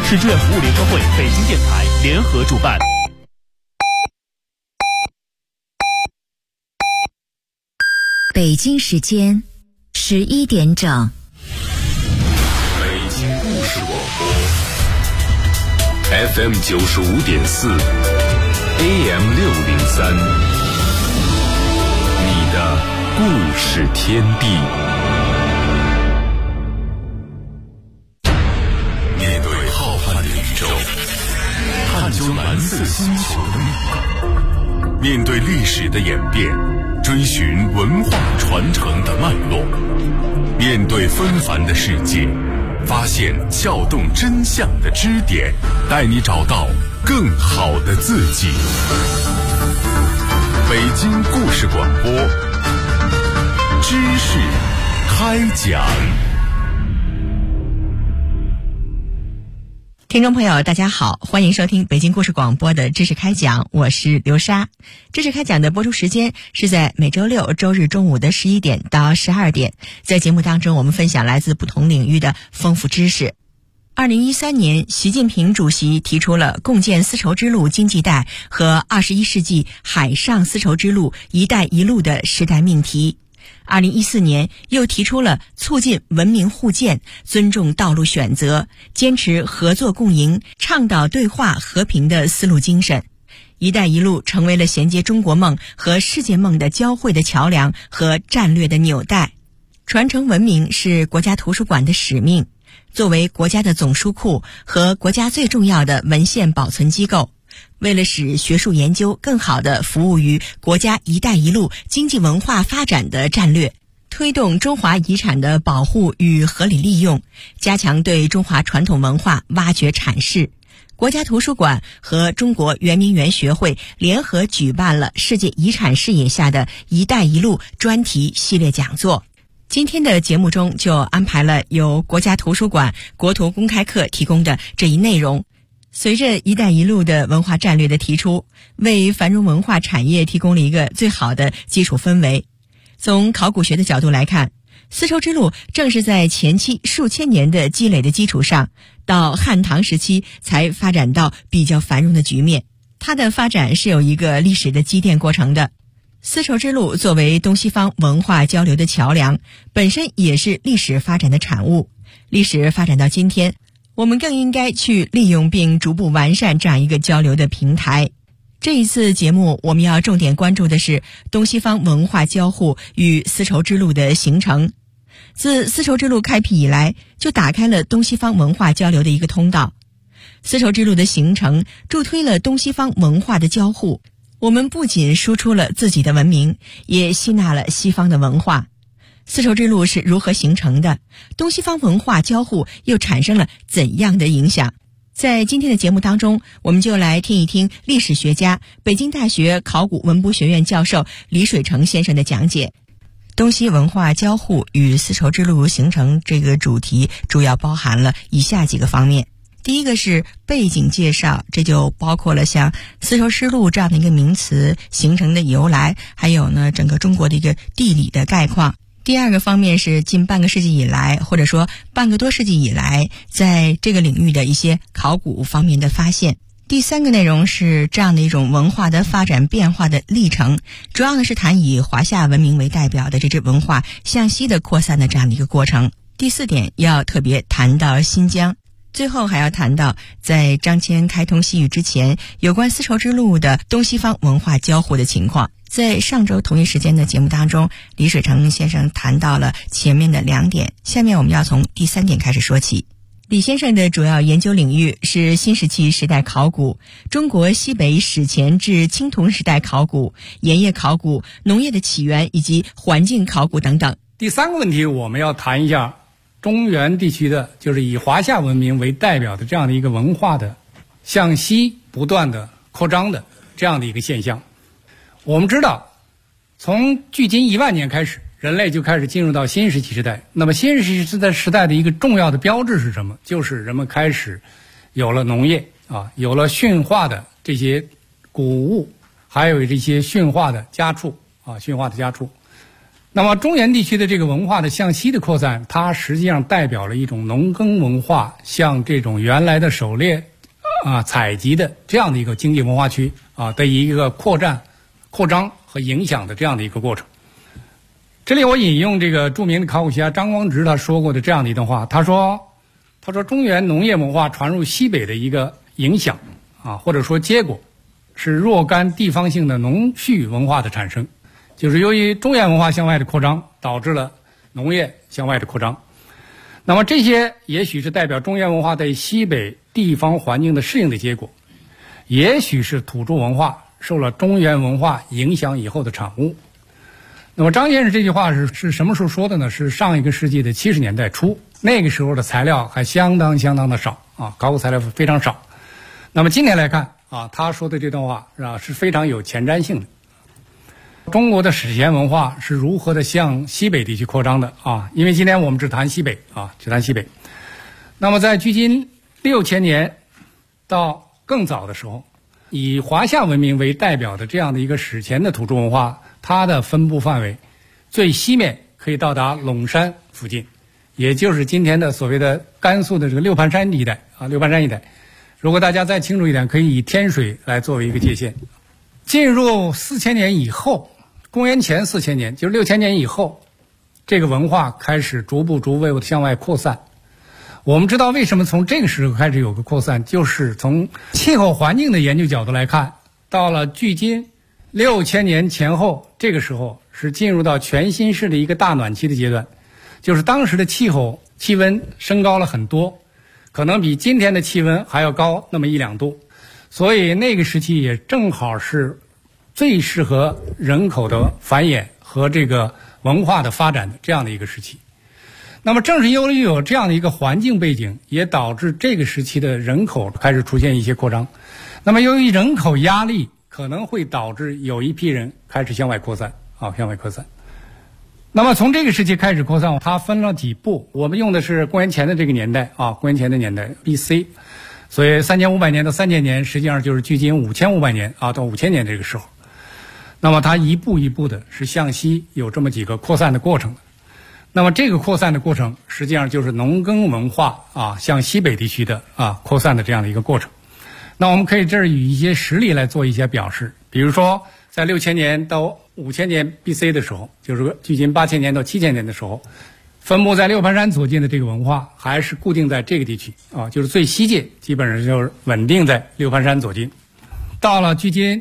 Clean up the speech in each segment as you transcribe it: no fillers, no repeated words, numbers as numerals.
市志愿服务联合会、北京电台联合主办。 北京时间11点整。 北京故事广播 FM 95.4 AM 603，你的故事天地。面对浩瀚的宇宙，探究蓝色星球的秘密，面对历史的演变，追寻文化传承的脉络，面对纷繁的世界，发现撬动真相的支点，带你找到更好的自己。北京故事广播，知识开讲。 听众朋友大家好，欢迎收听北京故事广播的知识开讲，我是刘莎。知识开讲的播出时间是在每周六周日中午的11点到12点，在节目当中我们分享来自不同领域的丰富知识。2013年，习近平主席提出了共建丝绸之路经济带和21世纪海上丝绸之路“一带一路”的时代命题。2014年又提出了促进文明互鉴、尊重道路选择、坚持合作共赢、倡导对话和平的丝路精神。一带一路成为了衔接中国梦和世界梦的交汇的桥梁和战略的纽带。传承文明是国家图书馆的使命。作为国家的总书库和国家最重要的文献保存机构，为了使学术研究更好地服务于国家“一带一路”经济文化发展的战略，推动中华遗产的保护与合理利用，加强对中华传统文化挖掘阐释，国家图书馆和中国圆明园学会联合举办了世界遗产视野下的“一带一路”专题系列讲座。今天的节目中就安排了由国家图书馆国图公开课提供的这一内容。随着“一带一路”的文化战略的提出，为繁荣文化产业提供了一个最好的基础氛围。从考古学的角度来看，丝绸之路正是在前期数千年的积累的基础上，到汉唐时期才发展到比较繁荣的局面。它的发展是有一个历史的积淀过程的。丝绸之路作为东西方文化交流的桥梁，本身也是历史发展的产物。历史发展到今天，我们更应该去利用并逐步完善这样一个交流的平台。这一次节目我们要重点关注的是东西方文化交互与丝绸之路的形成。自丝绸之路开辟以来，就打开了东西方文化交流的一个通道。丝绸之路的形成助推了东西方文化的交互，我们不仅输出了自己的文明，也吸纳了西方的文化。丝绸之路是如何形成的？东西方文化交互又产生了怎样的影响？在今天的节目当中，我们就来听一听历史学家、北京大学考古文博学院教授李水成先生的讲解。东西文化交互与丝绸之路形成这个主题主要包含了以下几个方面。第一个是背景介绍，这就包括了像丝绸之路这样的一个名词形成的由来，还有呢整个中国的一个地理的概况。第二个方面是近半个世纪以来，或者说半个多世纪以来，在这个领域的一些考古方面的发现。第三个内容是这样的一种文化的发展变化的历程，主要呢是谈以华夏文明为代表的这支文化向西的扩散的这样的一个过程。第四点要特别谈到新疆。最后还要谈到在张骞开通西域之前，有关丝绸之路的东西方文化交互的情况。在上周同一时间的节目当中，李水成先生谈到了前面的2点，下面我们要从第3点开始说起。李先生的主要研究领域是新石器时代考古、中国西北史前至青铜时代考古、盐业考古、农业的起源以及环境考古等等。 第3个问题，我们要谈一下中原地区的，就是以华夏文明为代表的这样的一个文化的向西不断的扩张的这样的一个现象。我们知道，从距今1万年开始，人类就开始进入到新石器时代。那么新石器时代的一个重要的标志是什么？就是人们开始有了农业有了驯化的这些谷物，还有这些驯化的家畜。 那么中原地区的这个文化的向西的扩散，它实际上代表了一种农耕文化向这种原来的狩猎采集的这样的一个经济文化区的一个扩张和影响的这样的一个过程。这里我引用这个著名的考古学家张光直他说过的这样的一段话，他说中原农业文化传入西北的一个影响或者说结果是若干地方性的农畜文化的产生，就是由于中原文化向外的扩张导致了农业向外的扩张。那么这些也许是代表中原文化对西北地方环境的适应的结果，也许是土著文化受了中原文化影响以后的产物。那么张先生这句话是什么时候说的呢？是上一个世纪的70年代初，那个时候的材料还相当的少考古材料非常少。那么今天来看他说的这段话是非常有前瞻性的。中国的史前文化是如何的向西北地区扩张的因为今天我们只谈西北只谈西北。那么在距今6000年到更早的时候，以华夏文明为代表的这样的一个史前的土著文化，它的分布范围最西面可以到达陇山附近，也就是今天的所谓的甘肃的这个六盘山一带六盘山一带。如果大家再清楚一点，可以以天水来作为一个界限。进入4000年以后，公元前4000年，就是6000年以后，这个文化开始逐步的向外扩散。我们知道为什么从这个时候开始有个扩散，就是从气候环境的研究角度来看，到了距今6000年前后，这个时候是进入到全新式的一个大暖期的阶段，就是当时的气温升高了很多，可能比今天的气温还要高那么1-2度，所以那个时期也正好是最适合人口的繁衍和这个文化的发展的这样的一个时期。那么正是由于有这样的一个环境背景，也导致这个时期的人口开始出现一些扩张。那么由于人口压力，可能会导致有一批人开始向外扩散向外扩散。那么从这个时期开始扩散，它分了几步，我们用的是公元前的这个年代公元前的年代 BC， 所以3500年到3000年实际上就是距今5500年到5000年这个时候。那么它一步一步的是向西有这么几个扩散的过程。那么这个扩散的过程实际上就是农耕文化向西北地区的扩散的这样的一个过程。那我们可以这儿以一些实例来做一些表示，比如说在6000年到5000年 BC 的时候，就是距今8000年到7000年的时候，分布在六盘山左近的这个文化还是固定在这个地区就是最西界基本上就是稳定在六盘山左近。到了距今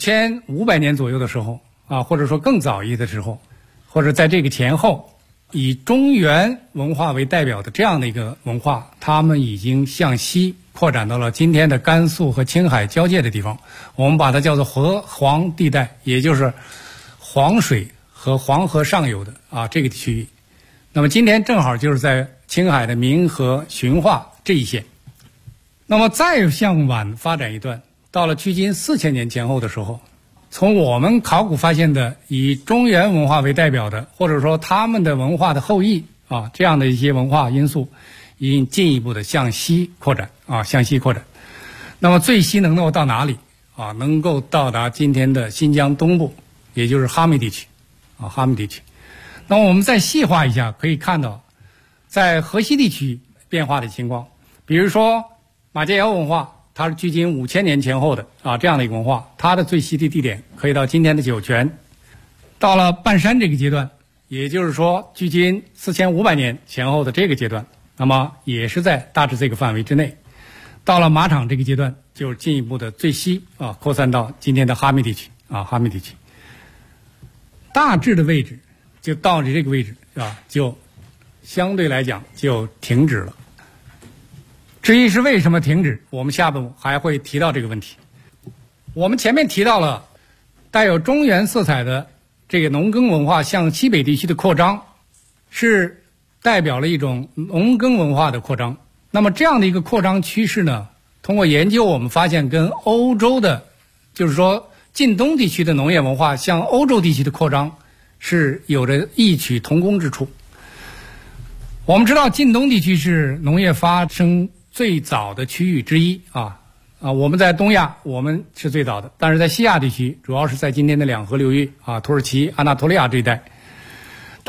5500年左右的时候或者说更早一些的时候，或者在这个前后，以中原文化为代表的这样的一个文化，他们已经向西扩展到了今天的甘肃和青海交界的地方，我们把它叫做河黄地带，也就是黄水和黄河上游的这个区域。那么今天正好就是在青海的民和循化这一线。那么再向晚发展一段，到了距今4000年前后的时候，从我们考古发现的以中原文化为代表的，或者说他们的文化的后裔这样的一些文化因素，已经进一步的向西扩展向西扩展。那么最西能够到哪里能够到达今天的新疆东部，也就是哈密地区哈密地区。那么我们再细化一下，可以看到在河西地区变化的情况，比如说马介窑文化，它是距今5000年前后的这样的一个文化，它的最西的地点可以到今天的酒泉。到了半山这个阶段，也就是说距今4500年前后的这个阶段，那么也是在大致这个范围之内。到了马场这个阶段，就进一步的最西扩散到今天的哈密地区哈密地区。大致的位置就到这个位置就相对来讲就停止了。至于是为什么停止，我们下部还会提到这个问题。我们前面提到了带有中原色彩的这个农耕文化向西北地区的扩张，是代表了一种农耕文化的扩张。那么这样的一个扩张趋势呢，通过研究我们发现跟欧洲的，就是说近东地区的农业文化向欧洲地区的扩张是有着异曲同工之处。我们知道近东地区是农业发生最早的区域之一我们在东亚我们是最早的，但是在西亚地区，主要是在今天的两河流域土耳其、安纳托利亚这一带。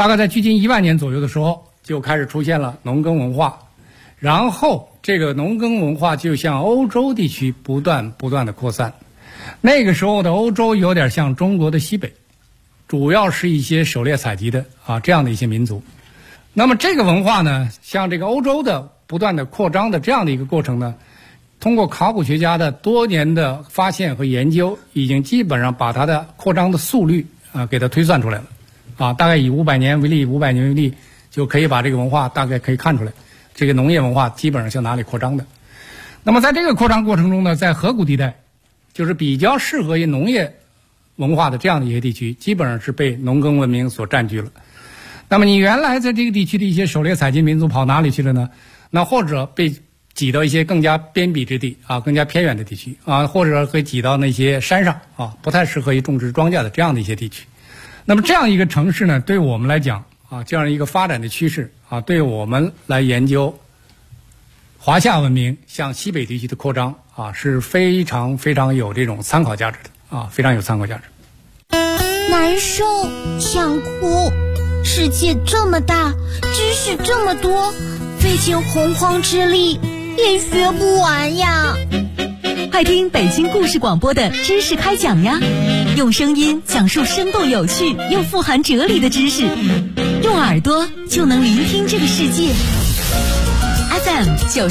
大概在距今1万年左右的时候，就开始出现了农耕文化，然后这个农耕文化就向欧洲地区不断的扩散。那个时候的欧洲有点像中国的西北，主要是一些狩猎采集的这样的一些民族。那么这个文化呢，像这个欧洲的不断的扩张的这样的一个过程呢，通过考古学家的多年的发现和研究，已经基本上把它的扩张的速率给它推算出来了。大概以500年为例，就可以把这个文化大概可以看出来，这个农业文化基本上向哪里扩张的。那么在这个扩张过程中呢，在河谷地带，就是比较适合于农业文化的这样的一些地区，基本上是被农耕文明所占据了。那么你原来在这个地区的一些狩猎采集民族跑哪里去了呢？那或者被挤到一些更加边鄙之地更加偏远的地区或者会挤到那些山上不太适合于种植庄稼的这样的一些地区。那么这样一个城市呢，对我们来讲这样一个发展的趋势对我们来研究华夏文明向西北地区的扩张是非常有这种参考价值的非常有参考价值。 难受，想哭，世界这么大，知识这么多，费尽洪荒之力也学不完呀。 快听北京故事广播的知识开讲呀，用声音讲述生动有趣又富含哲理的知识，用耳朵就能聆听这个世界。FM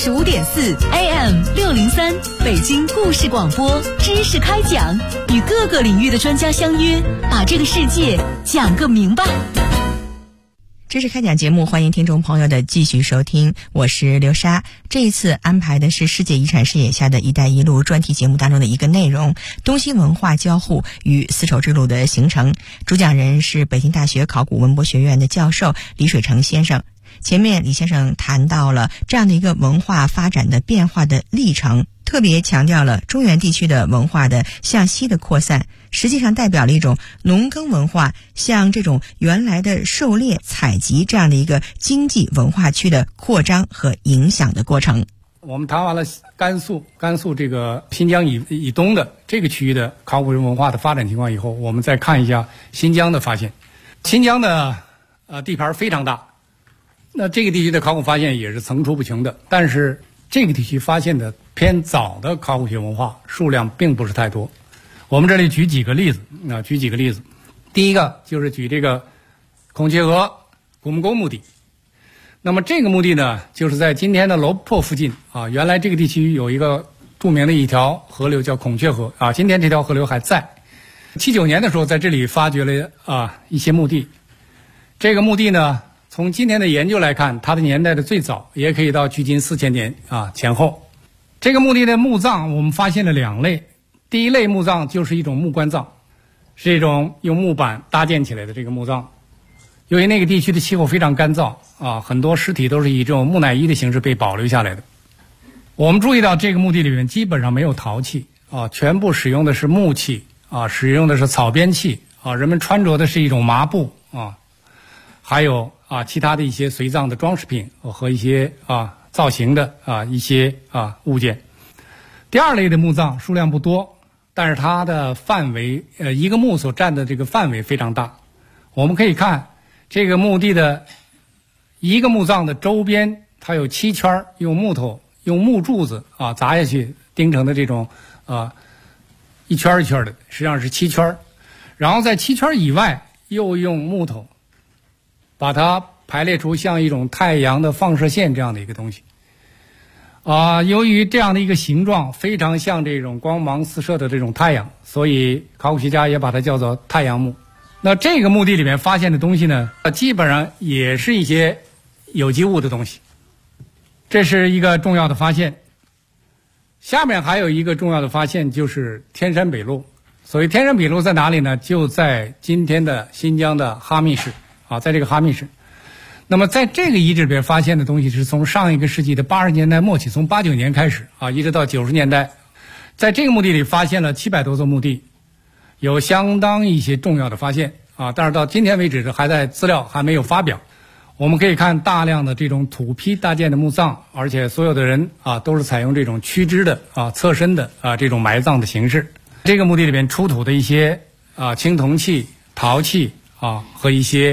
95.4 AM 603，北京故事广播知识开讲，与各个领域的专家相约，把这个世界讲个明白。 知识开讲节目，欢迎听众朋友的继续收听，我是刘莎。这一次安排的是世界遗产视野下的一带一路专题节目当中的一个内容，东西文化交互与丝绸之路的形成。主讲人是北京大学考古文博学院的教授李水成先生。前面李先生谈到了这样的一个文化发展的变化的历程，特别强调了中原地区的文化的向西的扩散，实际上代表了一种农耕文化向这种原来的狩猎采集这样的一个经济文化区的扩张和影响的过程。 我们谈完了甘肃这个新疆以东的这个区域的考古文化的发展情况以后，我们再看一下新疆的发现。新疆的地盘非常大，那这个地区的考古发现也是层出不穷的，但是这个地区发现的偏早的考古学文化数量并不是太多。我们这里举几个例子。第一个就是举这个孔雀河古木沟墓地。那么这个墓地呢，就是在今天的罗布泊附近原来这个地区有一个著名的一条河流叫孔雀河今天这条河流还在。79年的时候在这里发掘了一些墓地。这个墓地呢，从今天的研究来看，它的年代的最早也可以到距今4000年前后。这个墓地的墓葬我们发现了2类。第一类墓葬就是一种木棺葬，是一种用木板搭建起来的这个墓葬。由于那个地区的气候非常干燥很多尸体都是以这种木乃伊的形式被保留下来的。我们注意到这个墓地里面基本上没有陶器全部使用的是木器使用的是草编器人们穿着的是一种麻布还有其他的一些随葬的装饰品和一些造型的一些物件。第二类的墓葬数量不多，但是它的范围一个墓所占的这个范围非常大。我们可以看这个墓地的一个墓葬的周边，它有7圈用木柱子砸下去钉成的这种一圈一圈的，实际上是7圈。然后在7圈以外又用木头把它排列出像一种太阳的放射线这样的一个东西由于这样的一个形状非常像这种光芒四射的这种太阳，所以考古学家也把它叫做太阳墓。那这个墓地里面发现的东西呢基本上也是一些有机物的东西，这是一个重要的发现。下面还有一个重要的发现，就是天山北路。所谓天山北路在哪里呢？就在今天的新疆的哈密市在这个哈密市。那么在这个遗址里边发现的东西是从上一个世纪的80年代末期，从89年开始一直到90年代，在这个墓地里发现了700多座墓地，有相当一些重要的发现但是到今天为止还在资料还没有发表。我们可以看大量的这种土坯搭建的墓葬，而且所有的人都是采用这种曲肢的侧身的这种埋葬的形式。这个墓地里边出土的一些青铜器、陶器和一些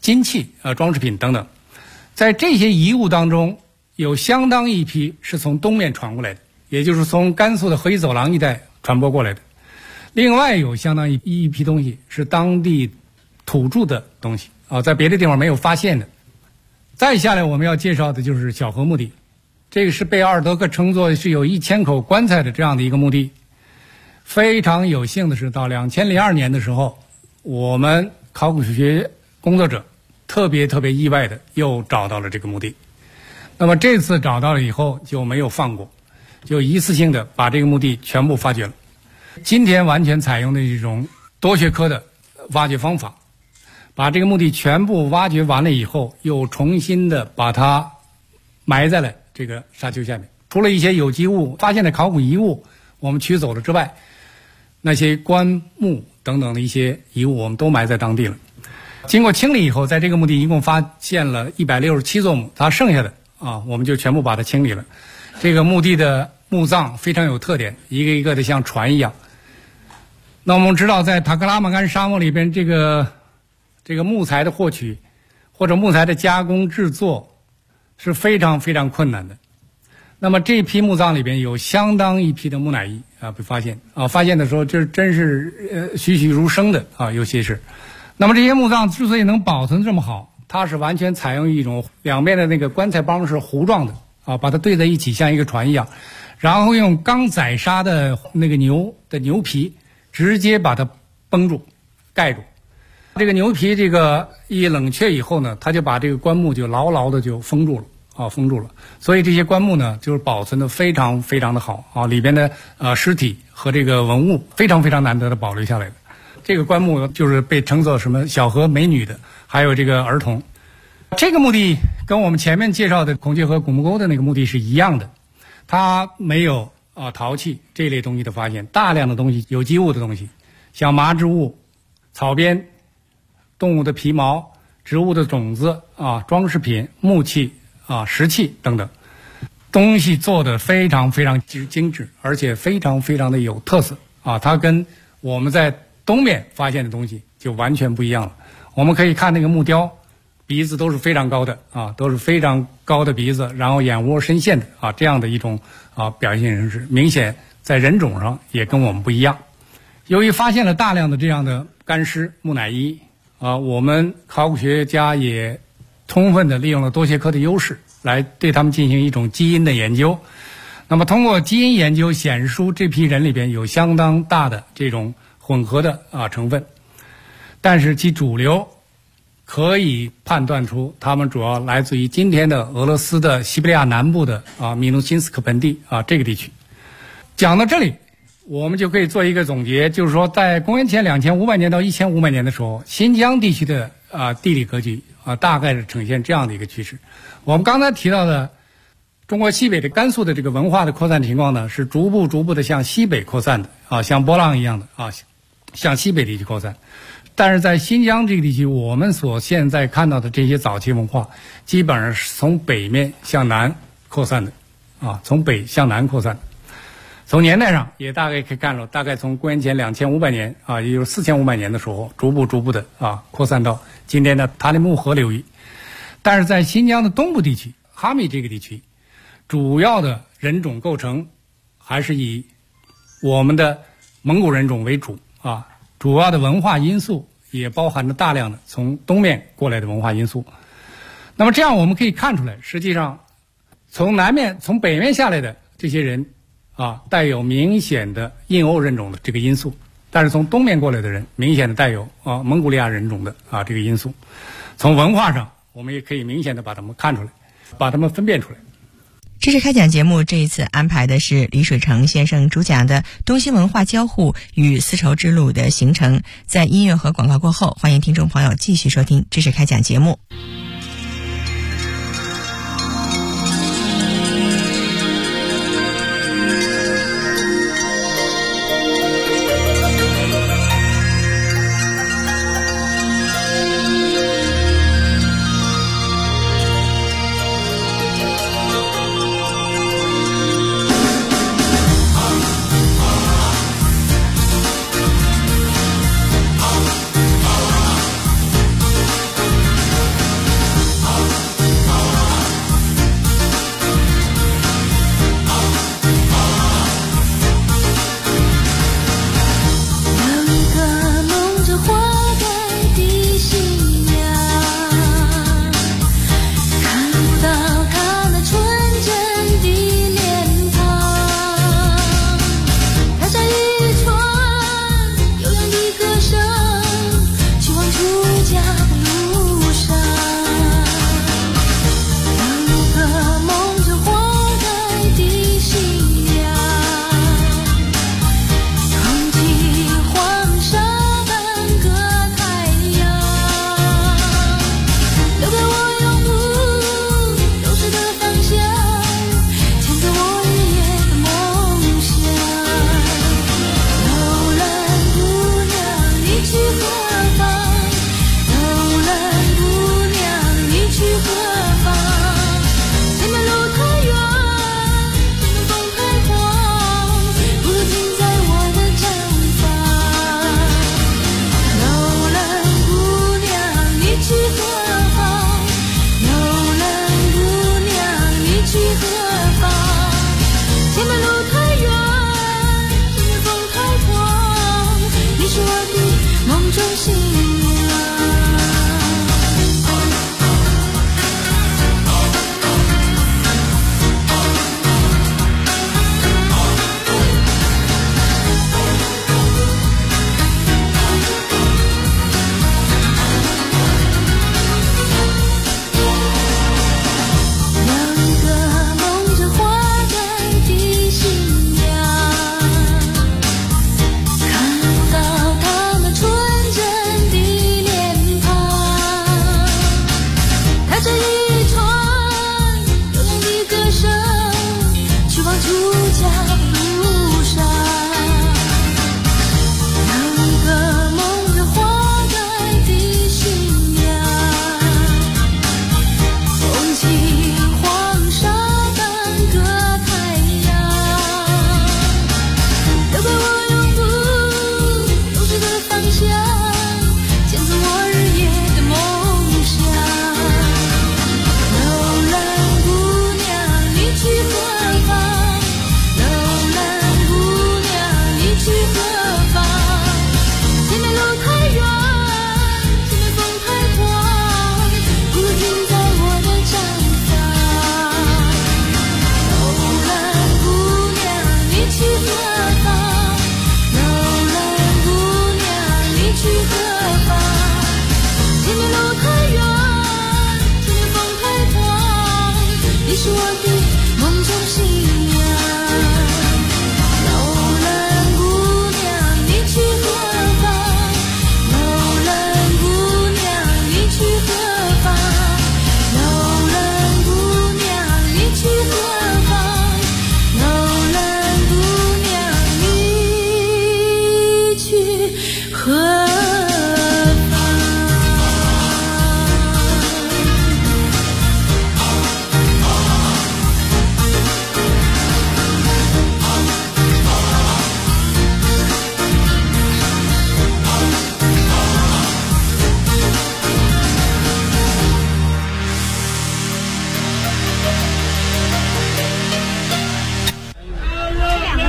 金器、装饰品等等。在这些遗物当中，有相当一批是从东面传过来的，也就是从甘肃的河西走廊一带传播过来的。另外有相当一批东西是当地土著的东西在别的地方没有发现的。再下来我们要介绍的就是小河墓地，这个是被阿尔德克称作是有1000口棺材的这样的一个墓地。非常有幸的是，到2002年的时候，我们考古学工作者特别意外的又找到了这个墓地。那么这次找到了以后就没有放过，就一次性的把这个墓地全部发掘了。今天完全采用的一种多学科的挖掘方法，把这个墓地全部挖掘完了以后，又重新的把它埋在了这个沙丘下面。除了一些有机物发现的考古遗物我们取走了之外，那些棺木等等的一些遗物我们都埋在当地了。经过清理以后，在这个墓地一共发现了167座墓，它剩下的我们就全部把它清理了。这个墓地的墓葬非常有特点，一个一个的像船一样。那我们知道，在塔克拉玛干沙漠里边，这个木材的获取或者木材的加工制作是非常困难的。那么这批墓葬里边有相当一批的木乃伊被发现发现的时候这真是栩栩如生的有些是。那么这些墓葬之所以能保存这么好，它是完全采用一种两边的那个棺材帮是弧状的把它对在一起像一个船一样，然后用刚宰杀的那个牛的牛皮直接把它绷住盖住。这个牛皮这个一冷却以后呢，它就把这个棺木就牢牢的就封住了所以这些棺木呢就是保存的非常的好里边的尸体和这个文物非常难得的保留下来的。这个棺木就是被称作什么小河美女的，还有这个儿童。这个墓地跟我们前面介绍的孔雀河古墓沟的那个墓地是一样的，它没有陶器这类东西的发现，大量的东西有机物的东西，像麻织物、草编、动物的皮毛、植物的种子装饰品、木器石器等等，东西做的非常精致，而且非常的有特色它跟我们在东面发现的东西就完全不一样了。我们可以看那个木雕，鼻子都是非常高的都是非常高的鼻子，然后眼窝深陷的这样的一种表现形式，明显在人种上也跟我们不一样。由于发现了大量的这样的干尸木乃伊我们考古学家也充分的利用了多学科的优势来对他们进行一种基因的研究。那么通过基因研究显示出这批人里边有相当大的这种混合的成分，但是其主流可以判断出他们主要来自于今天的俄罗斯的西伯利亚南部的米努辛斯克盆地这个地区。讲到这里，我们就可以做一个总结，就是说在公元前2500年到1500年的时候，新疆地区的地理格局大概是呈现这样的一个趋势。我们刚才提到的中国西北的甘肃的这个文化的扩散情况呢，是逐步的向西北扩散的像波浪一样的向西北地区扩散。但是在新疆这个地区，我们所现在看到的这些早期文化基本上是从北面向南扩散的从北向南扩散的。从年代上也大概可以看到，大概从公元前2500年也就是4500年的时候，逐步的扩散到今天的塔里木河流域。但是在新疆的东部地区，哈密这个地区，主要的人种构成还是以我们的蒙古人种为主主要的文化因素也包含着大量的从东面过来的文化因素。那么这样我们可以看出来，实际上从北面下来的这些人带有明显的印欧人种的这个因素，但是从东面过来的人明显的带有蒙古利亚人种的这个因素。从文化上我们也可以明显的把它们看出来，把它们分辨出来。 知识开讲节目这一次安排的是李水成先生主讲的东西文化交互与丝绸之路的形成。在音乐和广告过后，欢迎听众朋友继续收听知识开讲节目。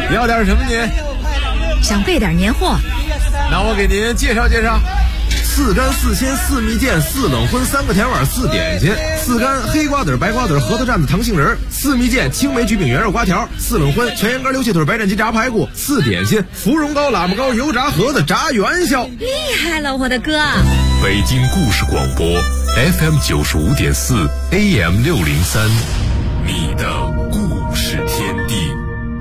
要点什么您？ 想备点年货。 那我给您介绍介绍：4干4鲜4蜜饯4冷荤3个甜碗4点心，4干黑瓜子白瓜子核桃蘸子糖杏仁，4蜜饯青梅焗饼圆肉瓜条，4冷荤全羊肝溜气腿白斩鸡炸排骨，4点心芙蓉糕喇叭糕油炸盒子炸元宵。 厉害了，我的哥！ 北京故事广播 FM 95.4 AM 603，你的故事天地。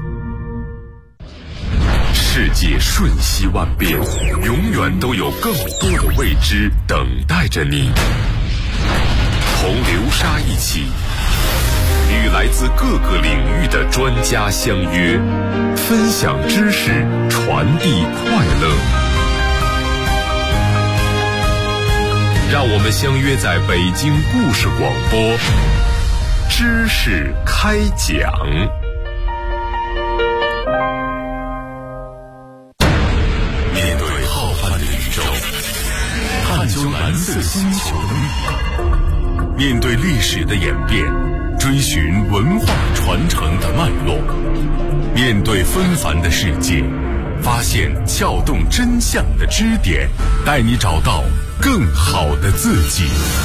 世界瞬息万变，永远都有更多的未知等待着你。同流沙一起，与来自各个领域的专家相约，分享知识，传递快乐。让我们相约在北京故事广播，知识开讲。面对浩瀚的宇宙，探究蓝色星球的秘密，面对历史的演变，追寻文化传承的脉络，面对纷繁的世界，发现撬动真相的支点，带你找到更好的自己。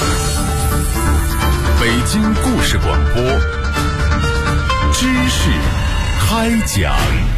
北京故事广播，知识开讲。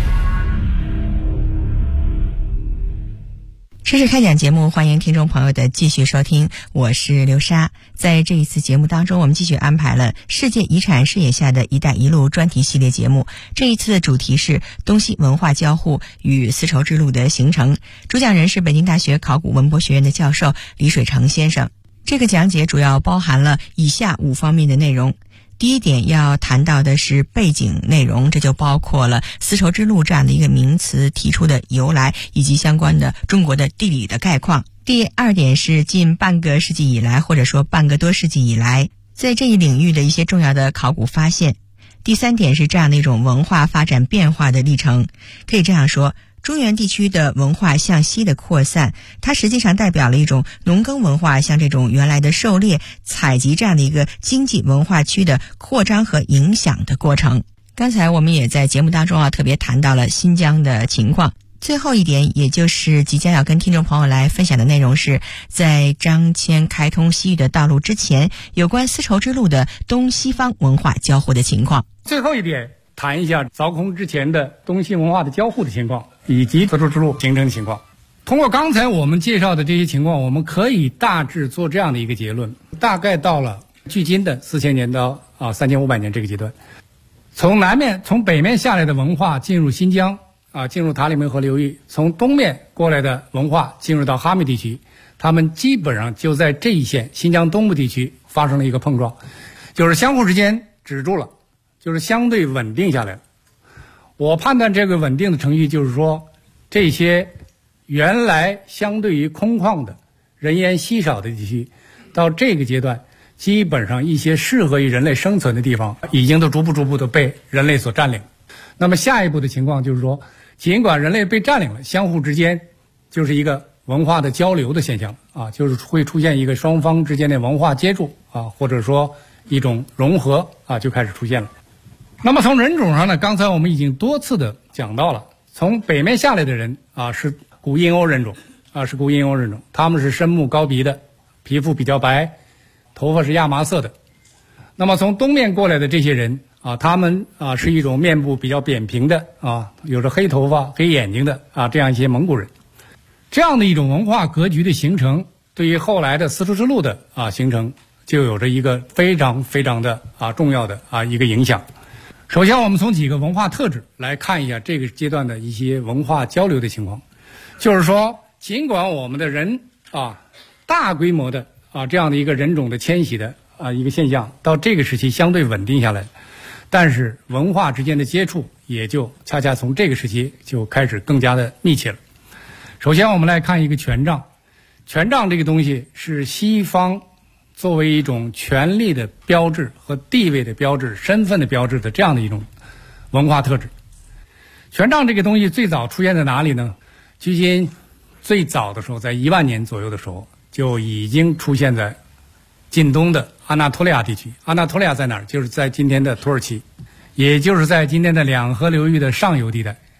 知识开讲节目，欢迎听众朋友的继续收听，我是刘莎。在这一次节目当中，我们继续安排了世界遗产视野下的一带一路专题系列节目。这一次的主题是东西文化交互与丝绸之路的形成，主讲人是北京大学考古文博学院的教授李水成先生。这个讲解主要包含了以下5方面的内容。第一点要谈到的是背景内容，这就包括了丝绸之路这样的一个名词提出的由来，以及相关的中国的地理的概况。第二点是近半个世纪以来，或者说半个多世纪以来，在这一领域的一些重要的考古发现。第三点是这样的一种文化发展变化的历程。可以这样说，中原地区的文化向西的扩散，它实际上代表了一种农耕文化向这种原来的狩猎、采集这样的一个经济文化区的扩张和影响的过程。刚才我们也在节目当中特别谈到了新疆的情况。最后一点，也就是即将要跟听众朋友来分享的内容，是在张骞开通西域的道路之前，有关丝绸之路的东西方文化交互的情况。 最后一点，谈一下凿空之前的东西文化的交互的情况，以及丝绸之路形成的情况。通过刚才我们介绍的这些情况，我们可以大致做这样的一个结论：大概到了距今的4000年到3500年这个阶段，从北面下来的文化进入新疆进入塔里木河流域，从东面过来的文化进入到哈密地区，他们基本上就在这一线新疆东部地区发生了一个碰撞，就是相互之间止住了，就是相对稳定下来了。我判断这个稳定的程序就是说，这些原来相对于空旷的人烟稀少的地区，到这个阶段基本上一些适合于人类生存的地方已经都逐步的被人类所占领。那么下一步的情况就是说，尽管人类被占领了，相互之间就是一个文化的交流的现象就是会出现一个双方之间的文化接触或者说一种融合就开始出现了。那么从人种上呢，刚才我们已经多次的讲到了，从北面下来的人是古印欧人种是古印欧人种，他们是深目高鼻的，皮肤比较白，头发是亚麻色的。那么从东面过来的这些人他们是一种面部比较扁平的有着黑头发黑眼睛的这样一些蒙古人。这样的一种文化格局的形成，对于后来的丝绸之路的形成就有着一个非常非常的重要的一个影响。首先我们从几个文化特质来看一下这个阶段的一些文化交流的情况。就是说，尽管我们的人大规模的这样的一个人种的迁徙的一个现象到这个时期相对稳定下来，但是文化之间的接触也就恰恰从这个时期就开始更加的密切了。首先我们来看一个权杖。权杖这个东西是西方作为一种权力的标志和地位的标志、身份的标志的这样的一种文化特质。权杖这个东西最早出现在哪里呢？距今最早的时候，在1万年左右的时候，就已经出现在近东的安纳托利亚地区。安纳托利亚在哪儿？就是在今天的土耳其，也就是在今天的两河流域的上游地带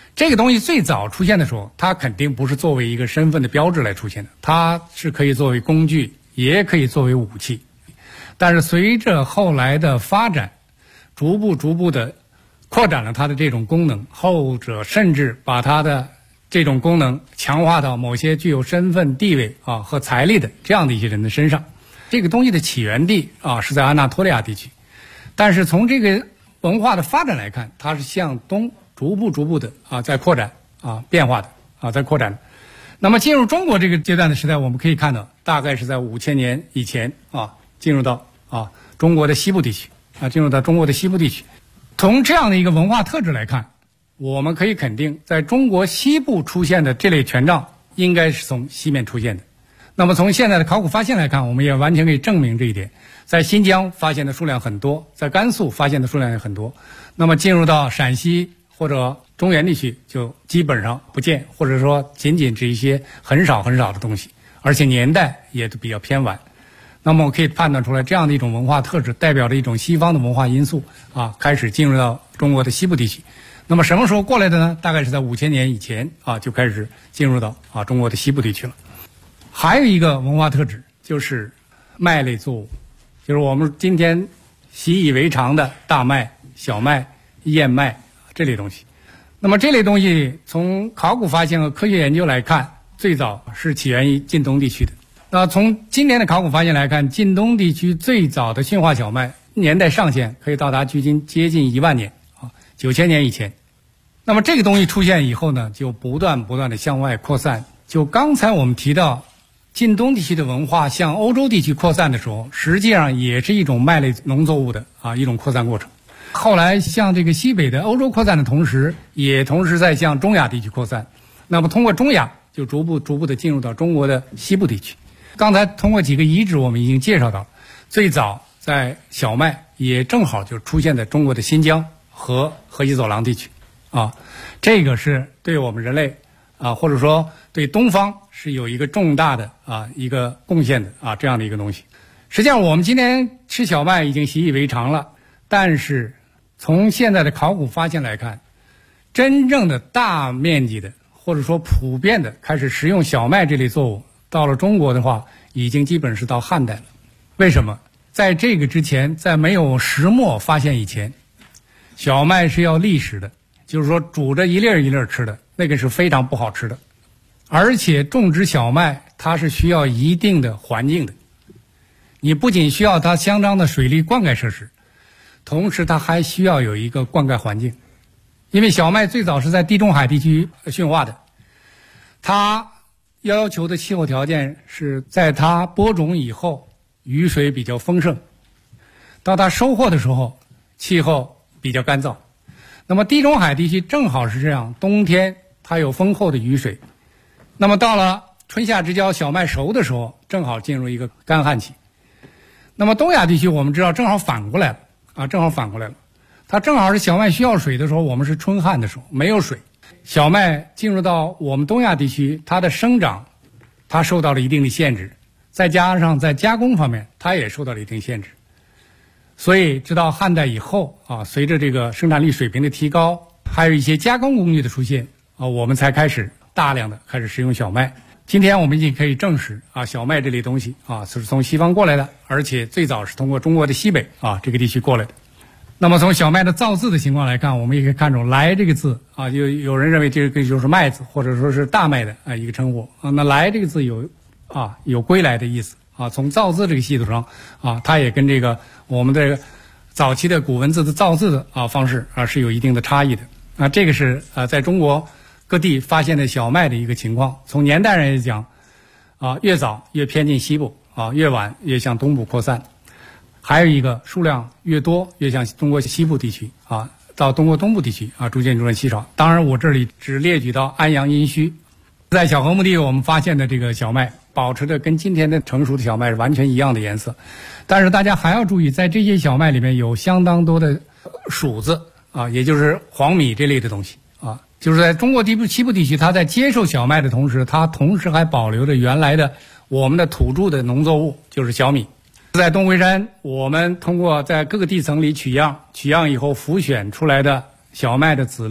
这个东西最早出现的时候，它肯定不是作为一个身份的标志来出现的，它是可以作为工具，也可以作为武器。但是随着后来的发展，逐步的扩展了它的这种功能，后者甚至把它的这种功能强化到某些具有身份地位和财力的这样的一些人的身上。这个东西的起源地是在安纳托利亚地区，但是从这个文化的发展来看，它是向东逐步的在扩展变化的在扩展。那么进入中国这个阶段的时代，我们可以看到大概是在5000年以前进入到中国的西部地区进入到中国的西部地区。从这样的一个文化特质来看，我们可以肯定在中国西部出现的这类权杖应该是从西面出现的。那么从现在的考古发现来看，我们也完全可以证明这一点。在新疆发现的数量很多，在甘肃发现的数量也很多，那么进入到陕西或者中原地区就基本上不见，或者说仅仅是一些很少的东西，而且年代也都比较偏晚。那么我可以判断出来，这样的一种文化特质代表着一种西方的文化因素开始进入到中国的西部地区。那么什么时候过来的呢？大概是在5000年以前就开始进入到中国的西部地区了。还有一个文化特质就是麦类作物，就是我们今天习以为常的大麦、小麦、燕麦这类东西。那么这类东西从考古发现和科学研究来看，最早是起源于晋东地区的。那从今年的考古发现来看，晋东地区最早的驯化小麦年代上限可以到达距今接近1万年9000年以前。那么这个东西出现以后呢，就不断的向外扩散。就刚才我们提到晋东地区的文化向欧洲地区扩散的时候，实际上也是一种麦类农作物的一种扩散过程。后来向这个西北的欧洲扩散的同时，也同时在向中亚地区扩散。那么通过中亚就逐步的进入到中国的西部地区。刚才通过几个遗址我们已经介绍到，最早在小麦也正好就出现在中国的新疆和河西走廊地区这个是对我们人类或者说对东方是有一个重大的一个贡献的这样的一个东西。实际上我们今天吃小麦已经习以为常了，但是从现在的考古发现来看，真正的大面积的或者说普遍的开始食用小麦这类作物，到了中国的话已经基本是到汉代了。为什么？在这个之前，在没有石磨发现以前，小麦是要砾石的，就是说煮着一粒一粒吃的，那个是非常不好吃的。而且种植小麦它是需要一定的环境的，你不仅需要它相当的水利灌溉设施，同时它还需要有一个灌溉环境。因为小麦最早是在地中海地区驯化的，它要求的气候条件是在它播种以后雨水比较丰盛，到它收获的时候气候比较干燥。那么地中海地区正好是这样，冬天它有丰厚的雨水，那么到了春夏之交小麦熟的时候正好进入一个干旱期。那么东亚地区我们知道正好反过来了它正好是小麦需要水的时候，我们是春旱的时候没有水，小麦进入到我们东亚地区，它的生长它受到了一定的限制，再加上在加工方面它也受到了一定限制。所以直到汉代以后随着这个生产力水平的提高，还有一些加工工具的出现我们才开始大量的开始食用小麦。今天我们已经可以证实小麦这类东西是从西方过来的，而且最早是通过中国的西北这个地区过来的。那么从小麦的造字的情况来看，我们也可以看出来这个字有人认为这个就是麦子或者说是大麦的一个称呼那来这个字有归来的意思从造字这个系统上它也跟这个我们这个早期的古文字的造字的方式是有一定的差异的这个是在中国各地发现的小麦的一个情况。从年代上来讲越早越偏近西部越晚越向东部扩散。还有一个数量越多越向中国西部地区到中国东部地区逐渐稀少。当然我这里只列举到安阳殷墟，在小河墓地我们发现的这个小麦保持着跟今天的成熟的小麦是完全一样的颜色。但是大家还要注意，在这些小麦里面有相当多的黍子也就是黄米这类的东西就是在中国西部地区，它在接受小麦的同时，它同时还保留着原来的我们的土著的农作物，就是小米。在东回山，我们通过在各个地层里取样以后浮选出来的小麦的籽粒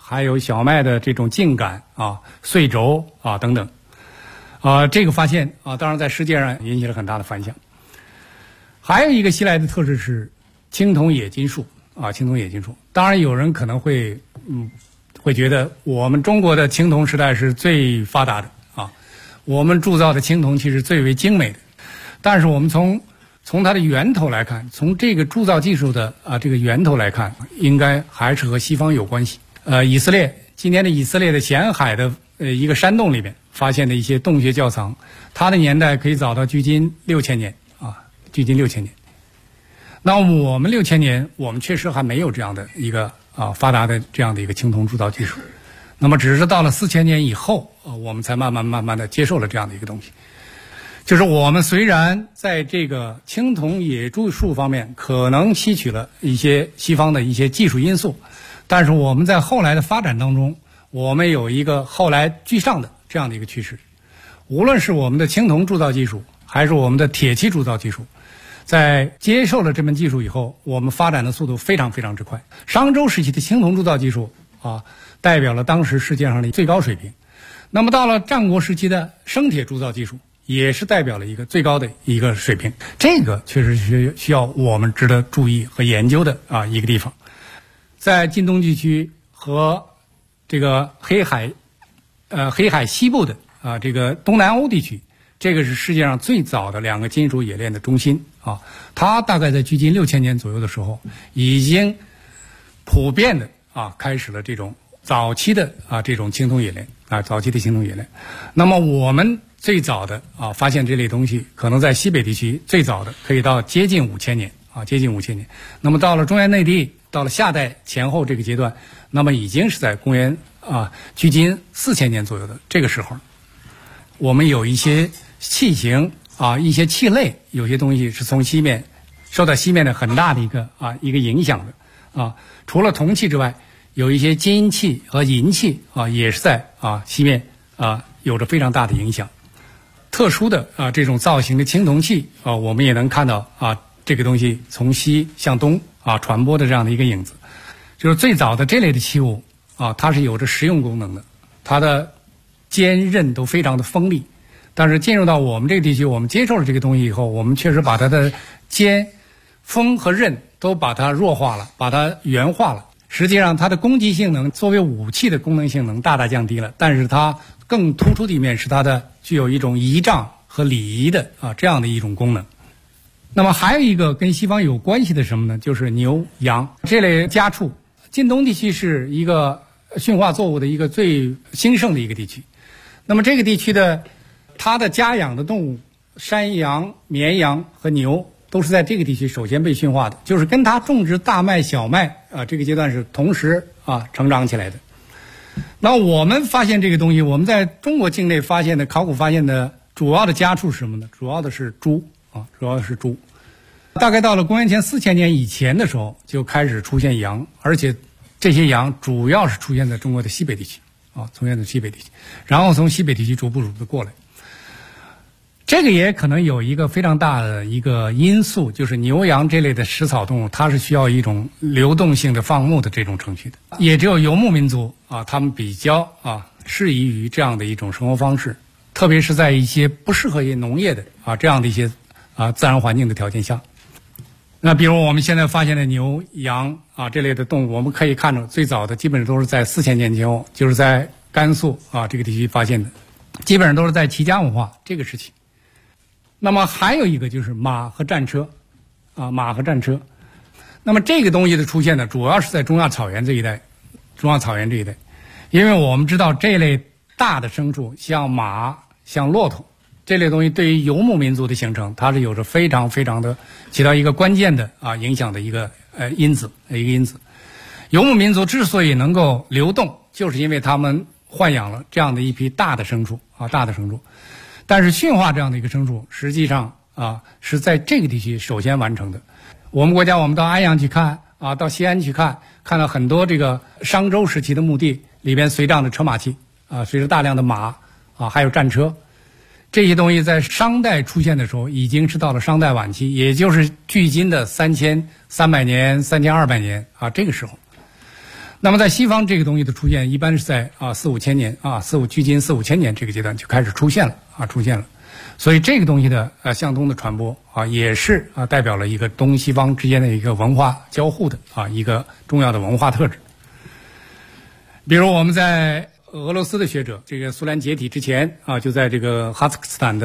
还有小麦的这种茎秆穗轴等等，这个发现当然在世界上引起了很大的反响。还有一个西来的特质是青铜冶金术青铜冶金术。当然有人可能会觉得我们中国的青铜时代是最发达的我们铸造的青铜其实最为精美的，但是我们从它的源头来看，从这个铸造技术的这个源头来看，应该还是和西方有关系。以色列今天的以色列的咸海的一个山洞里面发现的一些洞穴窖藏，它的年代可以早到距今6000年距今6000年。那我们6000年，我们确实还没有这样的一个发达的这样的一个青铜铸造技术。那么只是到了4000年以后我们才慢慢的接受了这样的一个东西。就是我们虽然在这个青铜冶铸术方面可能吸取了一些西方的一些技术因素，但是我们在后来的发展当中，我们有一个后来居上的这样的一个趋势。无论是我们的青铜铸造技术，还是我们的铁器铸造技术，在接受了这门技术以后，我们发展的速度非常非常之快。商周时期的青铜铸造技术代表了当时世界上的最高水平。那么到了战国时期的生铁铸造技术，也是代表了一个最高的一个水平。这个确实是需要我们值得注意和研究的一个地方。在晋东地区和这个黑海西部的这个东南欧地区，这个是世界上最早的2个金属冶炼的中心它大概在距今6000年左右的时候，已经普遍的开始了这种早期的这种青铜冶炼早期的青铜冶炼。那么我们最早的发现这类东西，可能在西北地区最早的可以到接近5000年接近5000年。那么到了中原内地，到了夏代前后这个阶段，那么已经是在公元距今4000年左右的这个时候。我们有一些器型一些器类，有些东西是从西面受到西面的很大的一个影响的除了铜器之外，有一些金器和银器也是在西面有着非常大的影响。特殊的这种造型的青铜器我们也能看到这个东西从西向东传播的这样的一个影子。就是最早的这类的器物它是有着实用功能的，它的尖刃都非常的锋利。但是进入到我们这个地区，我们接受了这个东西以后，我们确实把它的尖、锋和刃都把它弱化了，把它圆化了。实际上它的攻击性能作为武器的功能性能大大降低了，但是它更突出的一面是它的具有一种仪仗和礼仪的这样的一种功能。那么还有一个跟西方有关系的什么呢？就是牛羊这类家畜。晋东地区是一个驯化作物的一个最兴盛的一个地区。那么这个地区的它的家养的动物，山羊、绵羊和牛都是在这个地区首先被驯化的，就是跟它种植大麦、小麦这个阶段是同时成长起来的。那我们发现这个东西，我们在中国境内发现的考古发现的主要的家畜是什么呢？主要的是猪主要是猪。大概到了公元前4000年以前的时候，就开始出现羊，而且这些羊主要是出现在中国的西北地区出现在西北地区，然后从西北地区逐步的过来。这个也可能有一个非常大的一个因素，就是牛羊这类的食草动物，它是需要一种流动性的放牧的这种程序的。也只有游牧民族他们比较适宜于这样的一种生活方式，特别是在一些不适合于农业的这样的一些自然环境的条件下。那比如我们现在发现的牛羊这类的动物，我们可以看出最早的基本上都是在4000年前后，就是在甘肃这个地区发现的，基本上都是在齐家文化这个时期。那么还有一个就是马和战车马和战车。那么这个东西的出现呢，主要是在中亚草原这一带，因为我们知道这类大的牲畜，像马、像骆驼这类东西，对于游牧民族的形成，它是有着非常非常的起到一个关键的影响的一个因子。游牧民族之所以能够流动，就是因为他们豢养了这样的一批大的牲畜但是驯化这样的一个牲畜，实际上是在这个地区首先完成的。我们国家，我们到安阳去看到西安去看到很多这个商周时期的墓地里边随葬的车马器随着大量的马还有战车。这些东西在商代出现的时候，已经是到了商代晚期，也就是距今的3300年、3200年这个时候。 那么在西方这个东西的出现，一般是在4、5千年距今4、5千年这个阶段就开始出现了。所以这个东西的向东的传播也是代表了一个东西方之间的一个文化交互的一个重要的文化特质。比如我们在俄罗斯的学者，这个苏联解体之前就在这个哈萨克斯坦的